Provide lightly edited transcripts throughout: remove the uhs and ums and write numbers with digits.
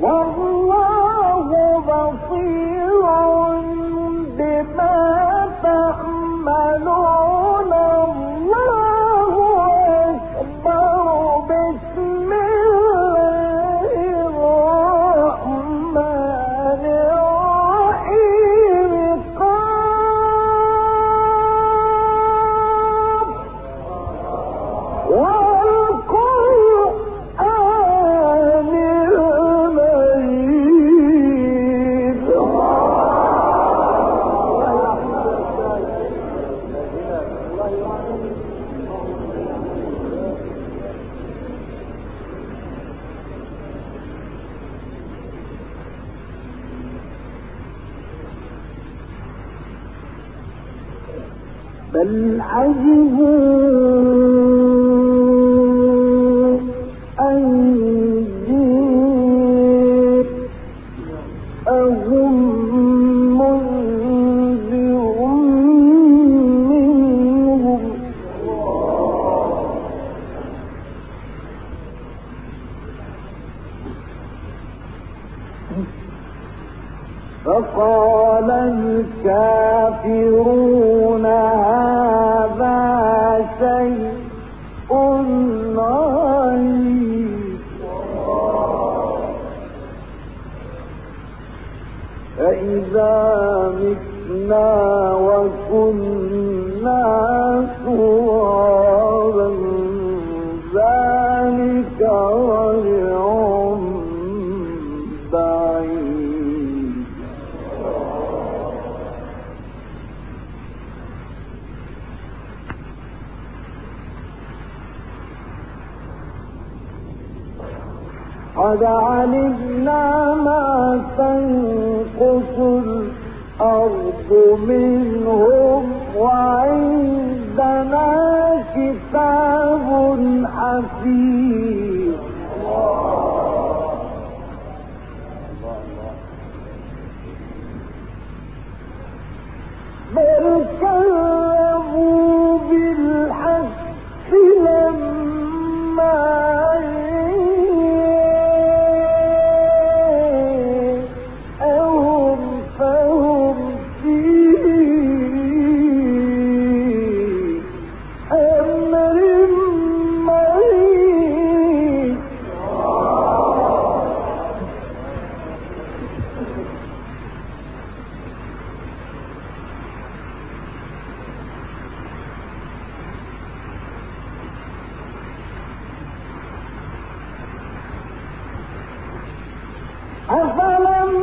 والله بصير بما تعملون الله أكبر بسم الله الرحمن الرحيم والقرآن المجيد بل عجبوا أن جاءهم منذر منهم فقال الكافرون هذا شيء عجيب فإذا متنا وكنا ترابا ذلك رجع بعيد قد علمنا ما تنقص الأرض منهم وعندنا كتاب حفيظ بل كذبوا بالحق لما فهم في أمر مريض أفلم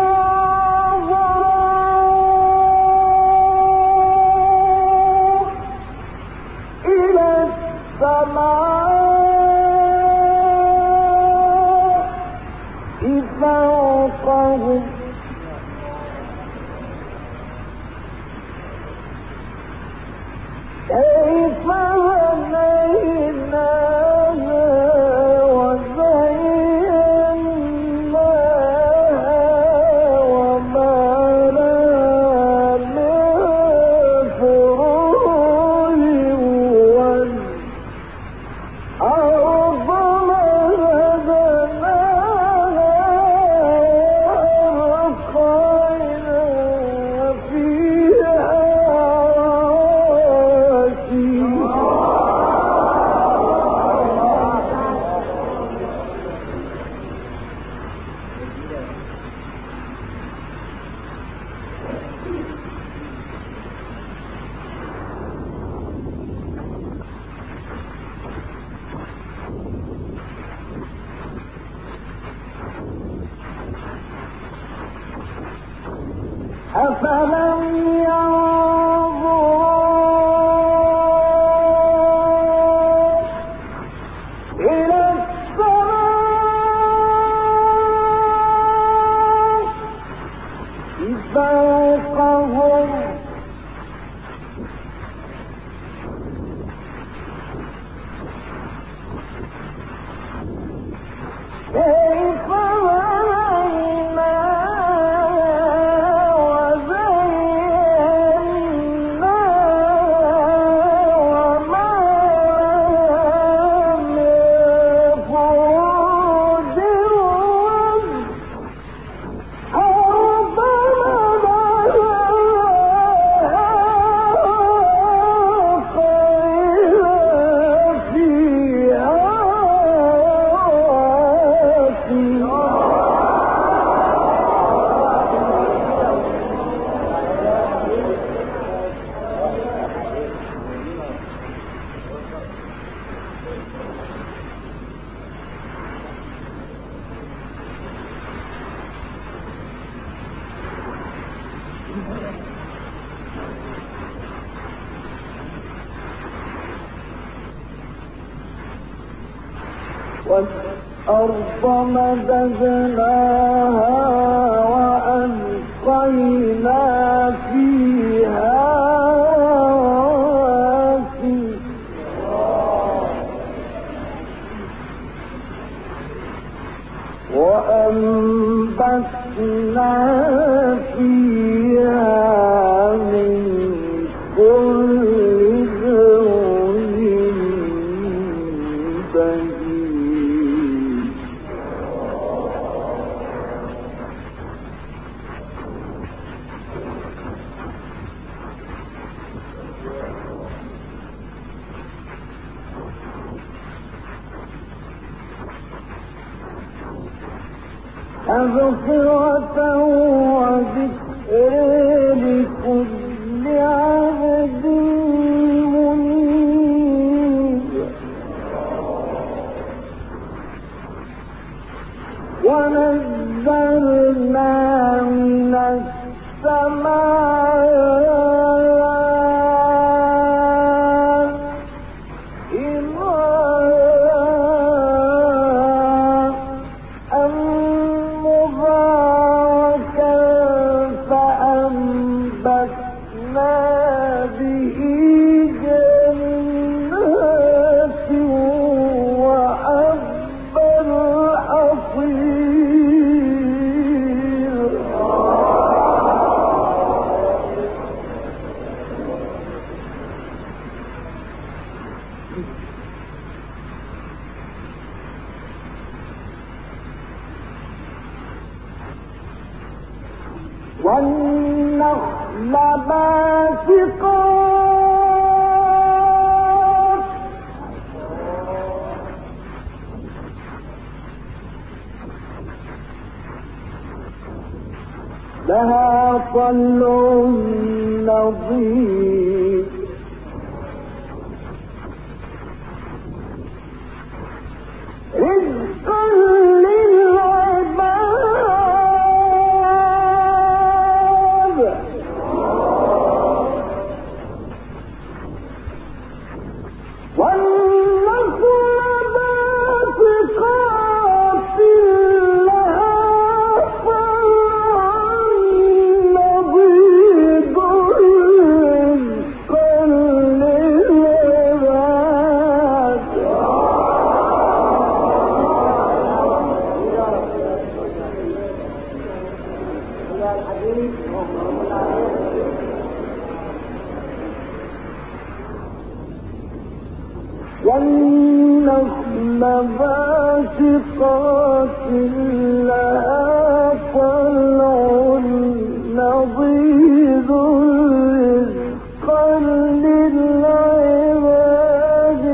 ينظروا إلى السماء فوقهم كيف بنيناها وزيناها وما لها من فروج والأرض مهدناها وألقينا فيها رواسي أفلم ينظروا إلى السماء فوقهم كيف بنيناها وزيناها والأرض مددناها وألقينا فيها رواسي وأنبتنا فيها من كل زوج بهيج تذكرة وذكر لكل عبد منيب ونزلنا من السماء والنخل باسقات لها طلع نضيد رزقا والنخل باسقات لها طلع نضيد رزقا للعباد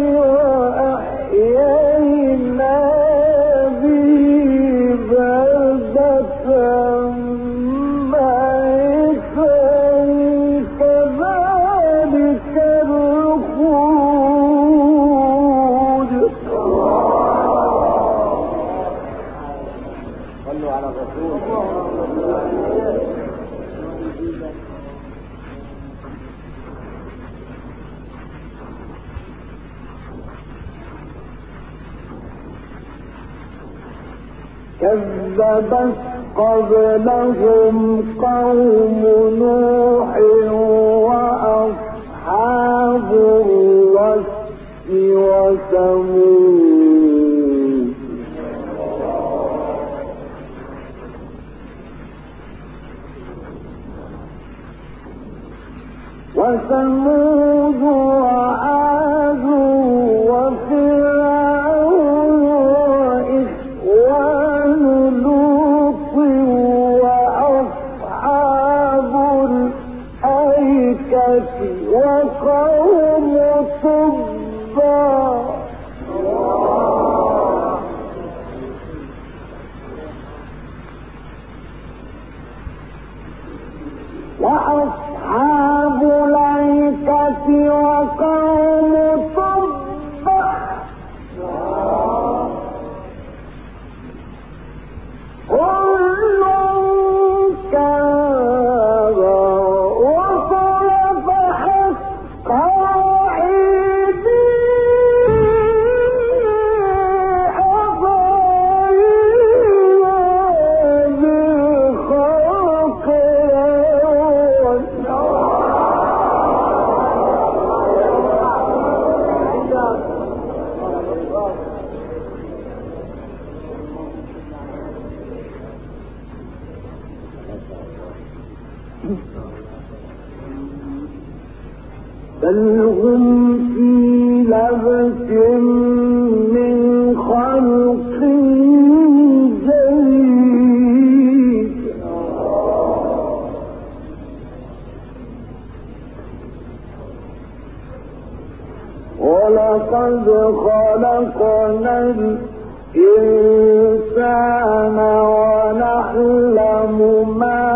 وأحيينا به بلدة ميتا كذلك الخروج. صلوا على الرسول. كذبت قبلهم قوم نوح وأصحاب الرس وثمود وعاد وفرعون وإخوان لوط وأصحاب الأيكة وقوم تبع وأصحاب الأيكة وقوم تبع كل كان وصل فحق وعيدي أبى بل هم في لبس من خلق جديد ولقد خلقنا الإنسان ونعلم ما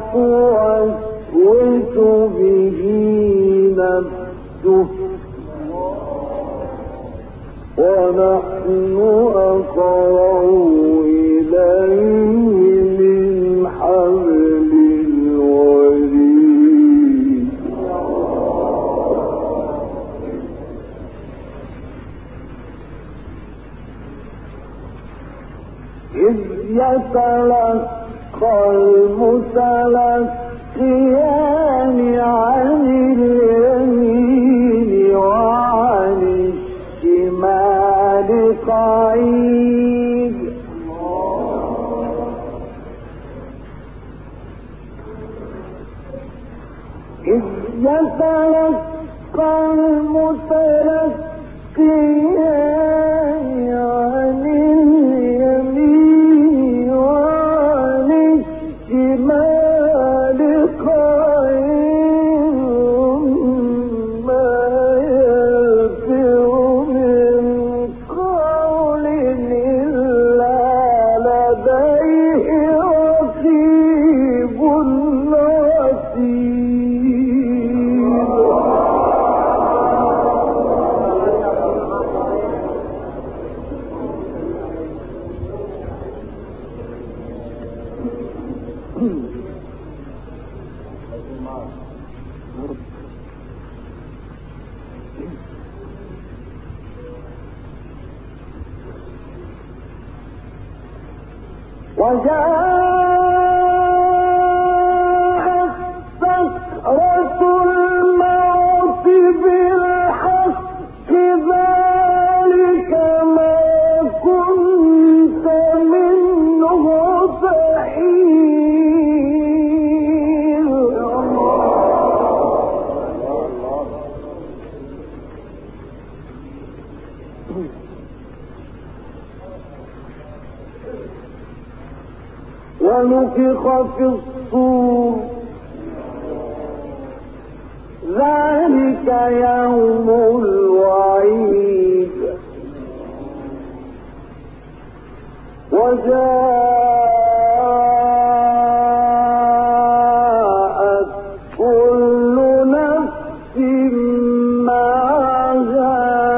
توسوس به نفسه ونحن أقرب إليه من حبل الوريد إذ يتلقى المتلقيان عن اليمين وعن الشمال قعيد إذ يتلقى المتلقيان عن اليمين وعن الشمال قعيد ما يلفظ من قول إلا لديه رقيب عتيد وجاءت سكرة الموت بالحق ذلك ما كنت منه تحيد ونفخ في الصور ذلك يوم الوعيد وجاءت كل نفس معها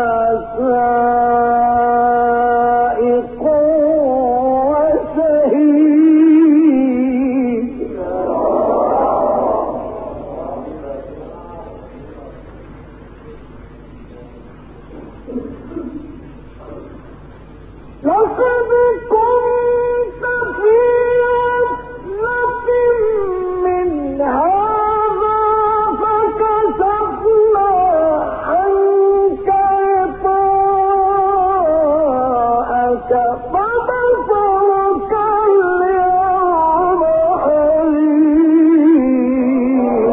سائق وشهيد لقد كنت في غفلة من هذا فكشفنا عنك غطاءك فبصرك اليوم حديد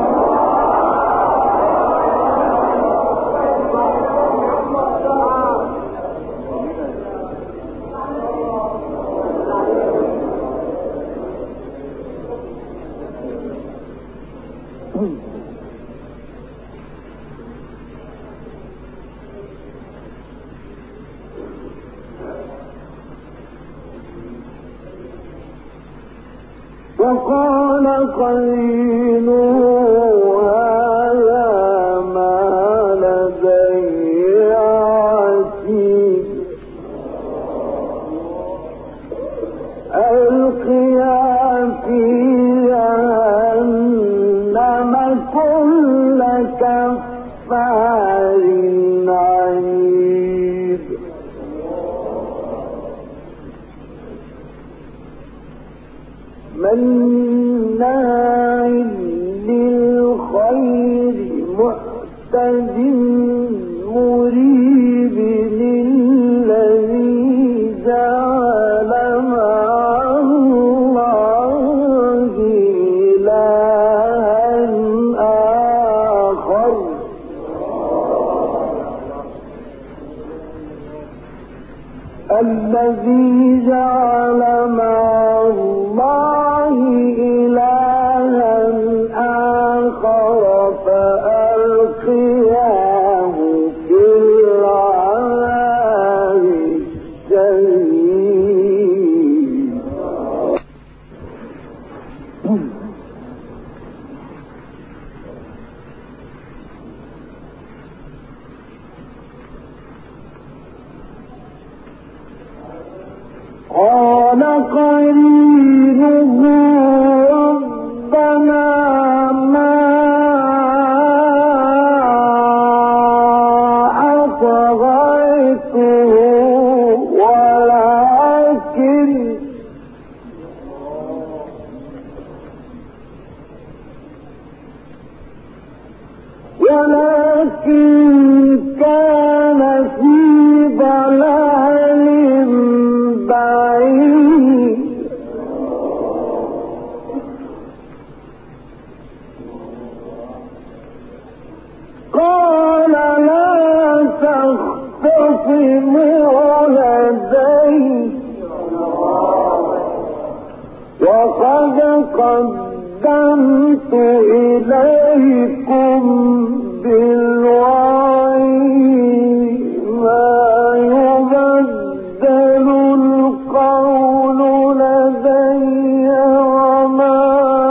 وقال قرينه هذا ما لدي عتيد ألقيا في جهنم كل كفار عنيد مناع للخير معتد مريب للذي جعل مع الله الذي جعل مع الله إلها آخر فألقياه في العذاب الشديد. قال قرينه ربنا ما أطغيته ولكن كان في ضلال بعيد. قال لا تختصموا لدي وقد قدمت إليكم بالوعي ما يبدل القول لدي وما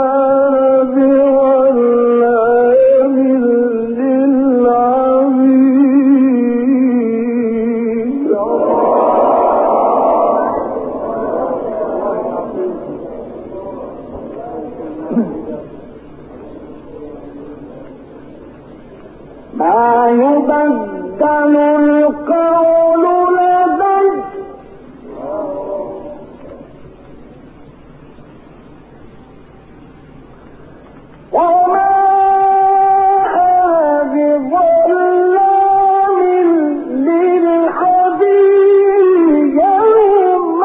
بظلام للعبيد. ما يبدل القول لدي وما بظلام للعبيد. يوم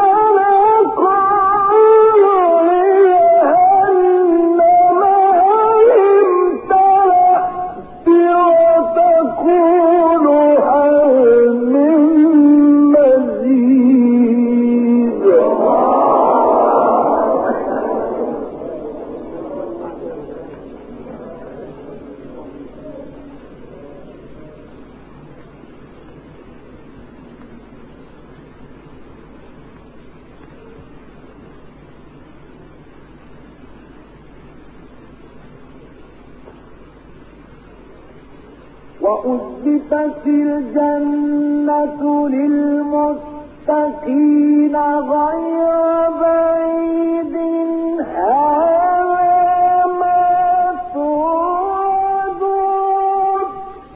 نقول لجهنم هل امتلأت وتقول هل من مزيد. وأزلفت الجنة للمتقين غير بعيد هذا ما توعدون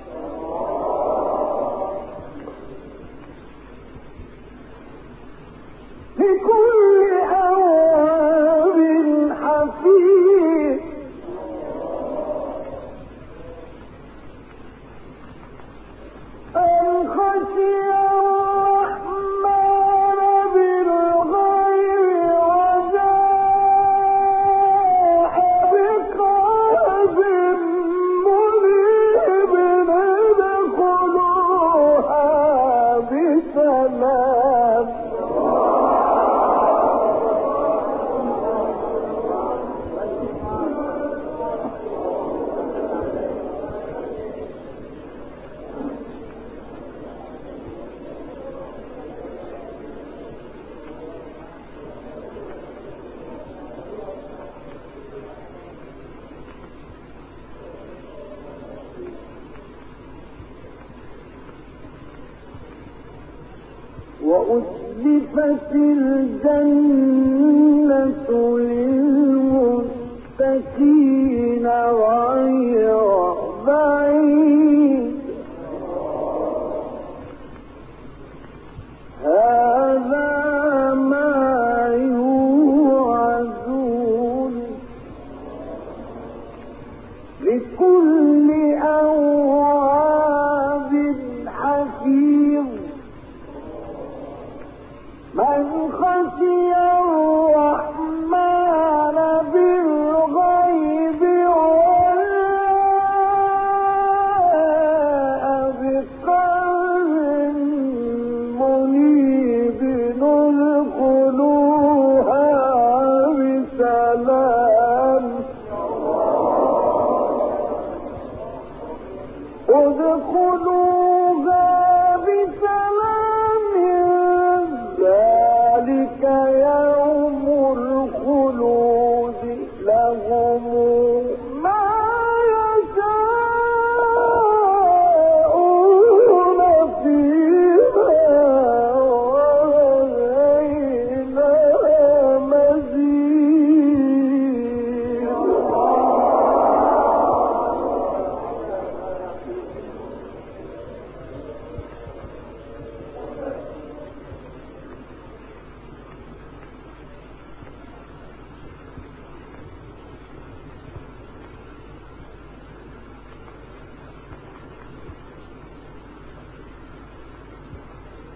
لكل أواب حفيظ. من خشي الرحمن بالغيب وجاء بقلب منيب ادخلوها بسلام. وأزلفت الجنة للمتقين غير بعيد هذا ما يوعدون لكل أواب حفيظ. من خشي الرحمن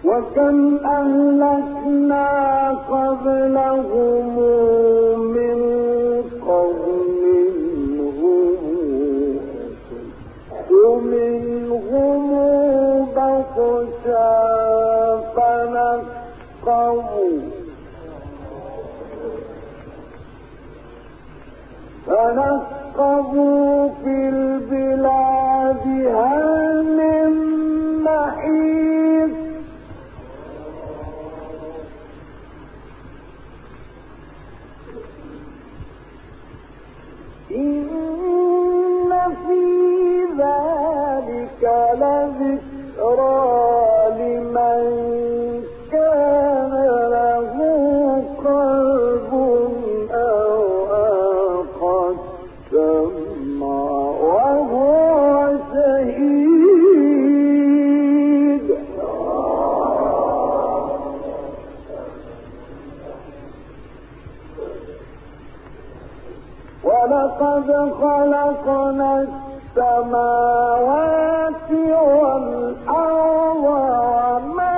وكم أهلكنا قبلهم من قرن منهم بطشا فنقبوا في البلاد هل من محيص إن في ذلك لذكرى لمن كان له قلب أو ألقى السمع وهو شهيد ولقد خلقنا السماوات والأرض وما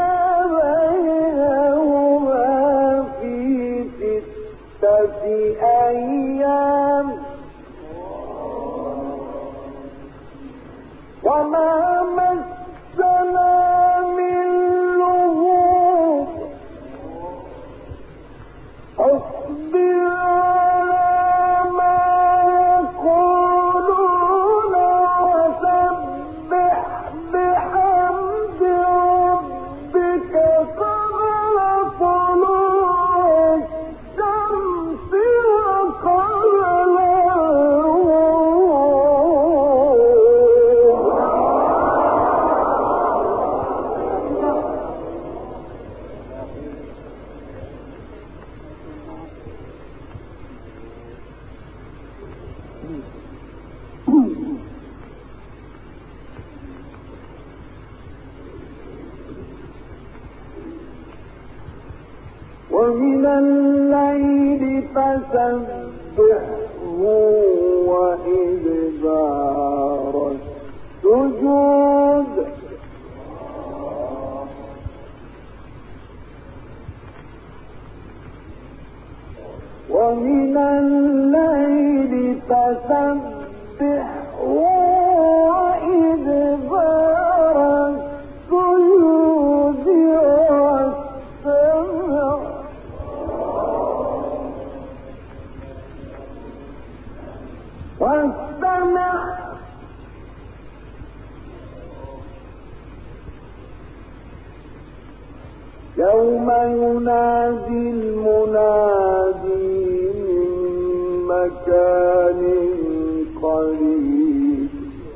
بينهما في 6 أيام وما مسنا من لغوب اصبر ومن الليل فسبحه وإدبار السجود ومن الليل فسبحه وإدبار السجود واستمع يوم ينادي المنادي من مكان قريب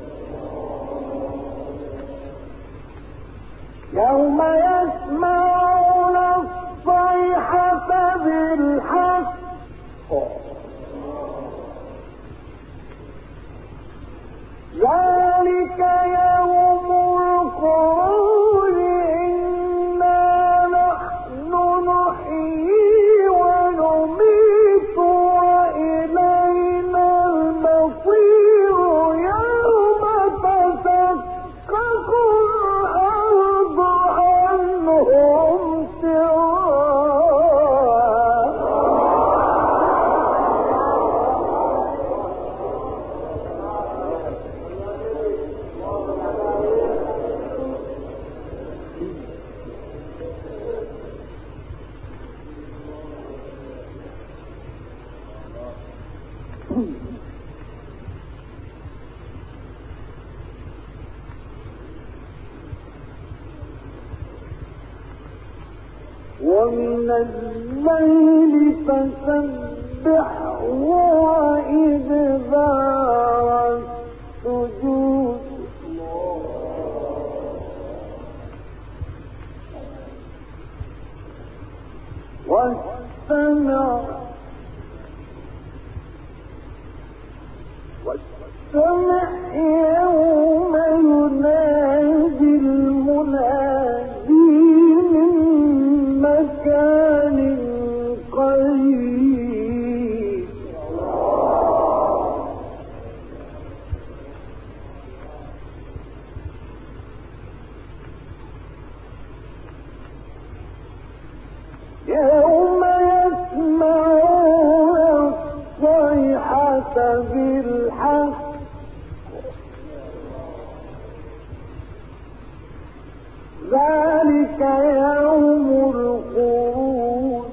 يوم يسمعون الصيحة بالحق ذلك يوم الخروج إنا نحن نحيي ونميت وإلينا المصير يوم تشقق الأرض عنهم ومن الليل فسبحه وإدبار السجود واستمع يوم ينادي المنادي من مكان قريب بالحق ذلك يوم الخروج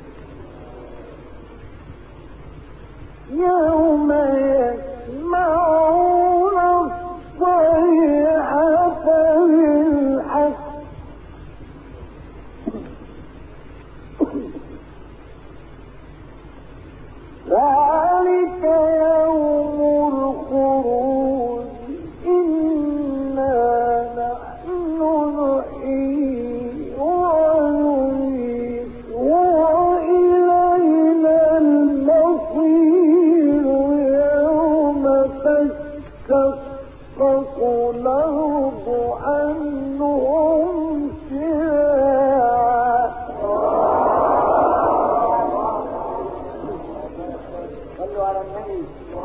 يوم يسمعون الصيحة بالحق ذلك يوم الخروج إنا نحن نحيي ونميت وإلينا المصير يوم تشقق الأرض عنهم سراعا صلوا على النبي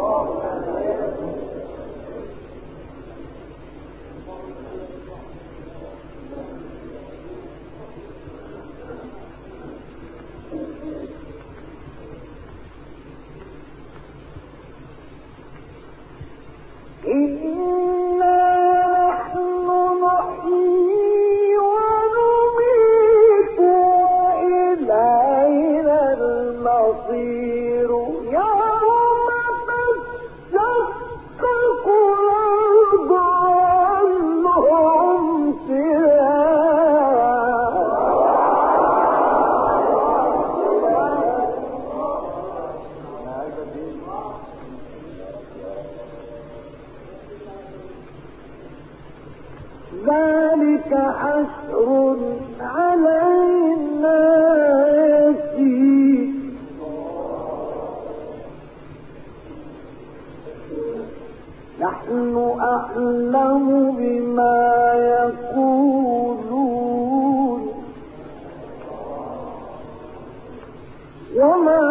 إنا نحن نحيي ونميت وإلينا المصير يوم تشقق الأرض عنهم ذلك حشر علينا يسير نحن أعلم بما يقولون وما